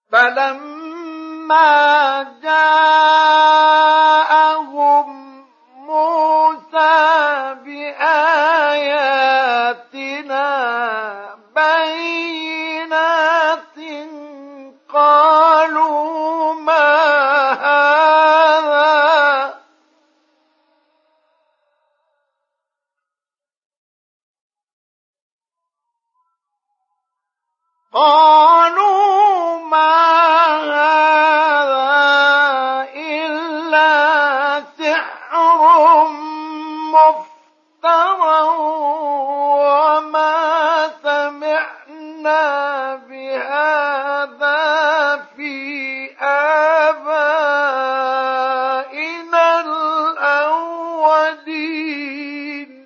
فلما جاءهم موسى بآياتنا بينات قالوا ما هذا إلا سحر مفترى وما سمعنا بهذا في آبائنا الأولين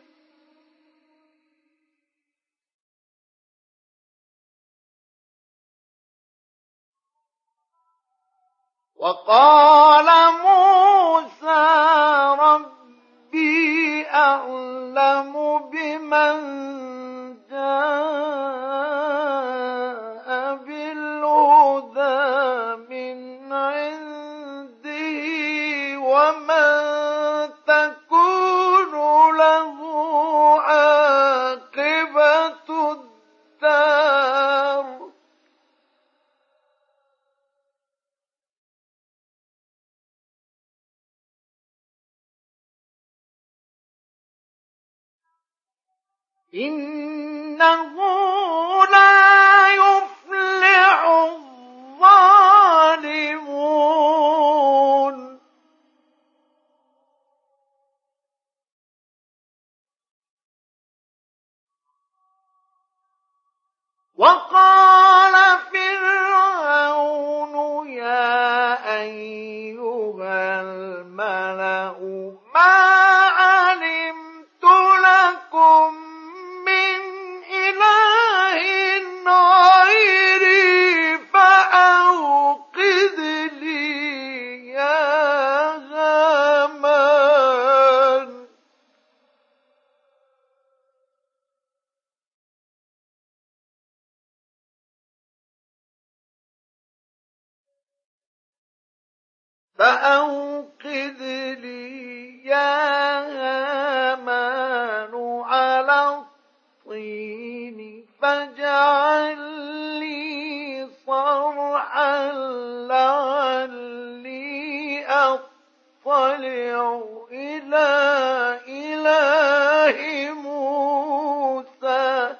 وقال موسى ربي أعلم بمن جاء بالهدى من عنده ومن تكون له عاقبة الدار إنه لا يفلح الظالمون وقال فرعون يا أيها الملأ ما علمت لكم من إله غيري فأوقد لي يا هامان على الطين فاجعل لي صرحا لعلي أطلع إلى إله موسى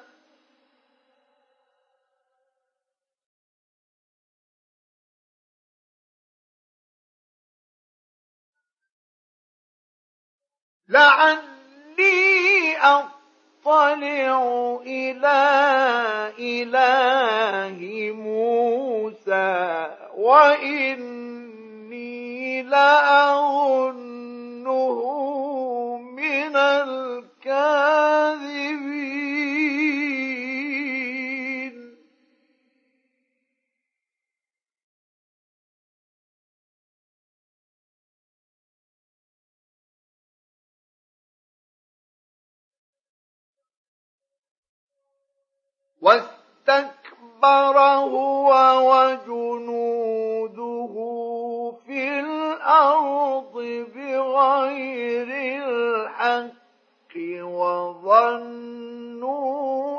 وإني لأظنه من الكاذبين واستكبر هو وجنوده في الأرض بغير الحق وظنوا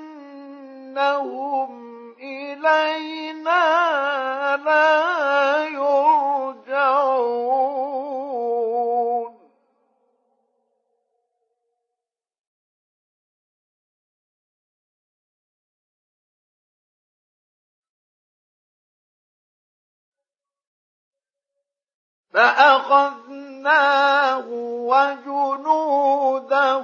أنهم إلينا لا يرجعون فأخذناه وجنوده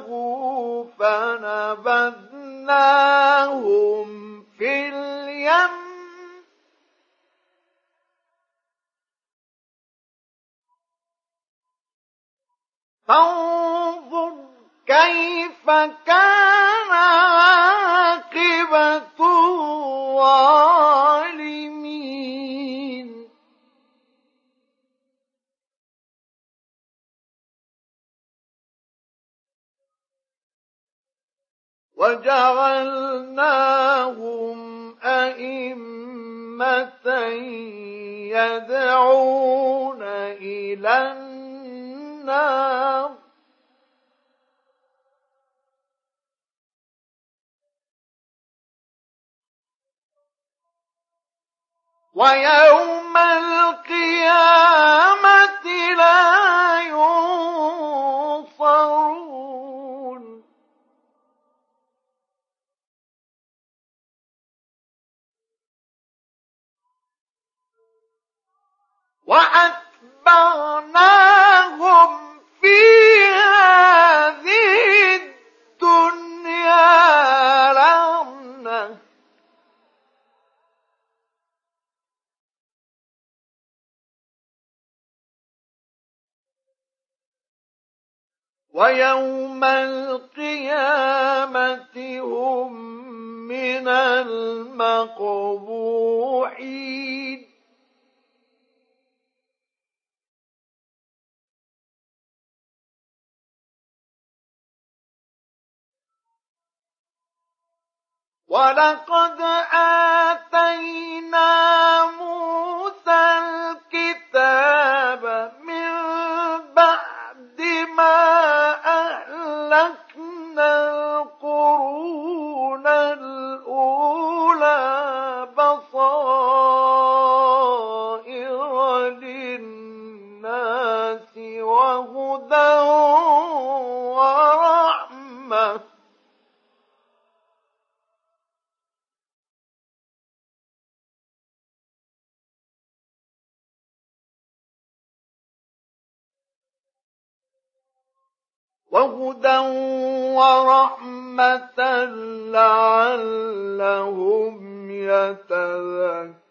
فنبذناهم في اليم فانظر كيف كان عاقبة الظالمين وجعلناهم أئمة يدعون إلى النار ويوم القيامة لا ينصرون وأتبعناهم في هذه الدنيا لعنة ويوم القيامة هم من المقبوحين ولقد آتينا موسى الكتاب من بعد ما أهلكنا القرون الأولى بصائر للناس وهدى ورحمة لعلهم يتذكرون